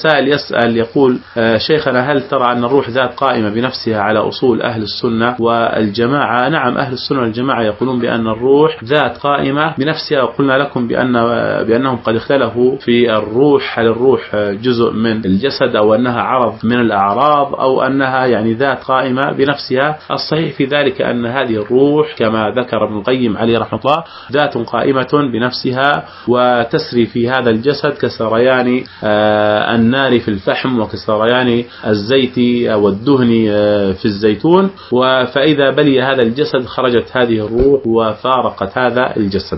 سائل يسأل يقول شيخنا هل ترى أن الروح ذات قائمة بنفسها على أصول أهل السنة والجماعة؟ نعم، أهل السنة والجماعة يقولون بأن الروح ذات قائمة بنفسها، وقلنا لكم بأنهم قد اختلفوا في الروح، هل الروح جزء من الجسد أو أنها عرض من الأعراض أو أنها يعني ذات قائمة بنفسها. الصحيح في ذلك أن هذه الروح كما ذكر ابن القيم عليه رحمة الله ذات قائمة بنفسها وتسري في هذا الجسد كسريان النار في الفحم وكسريان الزيت والدهن في الزيتون، فإذا بلي هذا الجسد خرجت هذه الروح وفارقت هذا الجسد.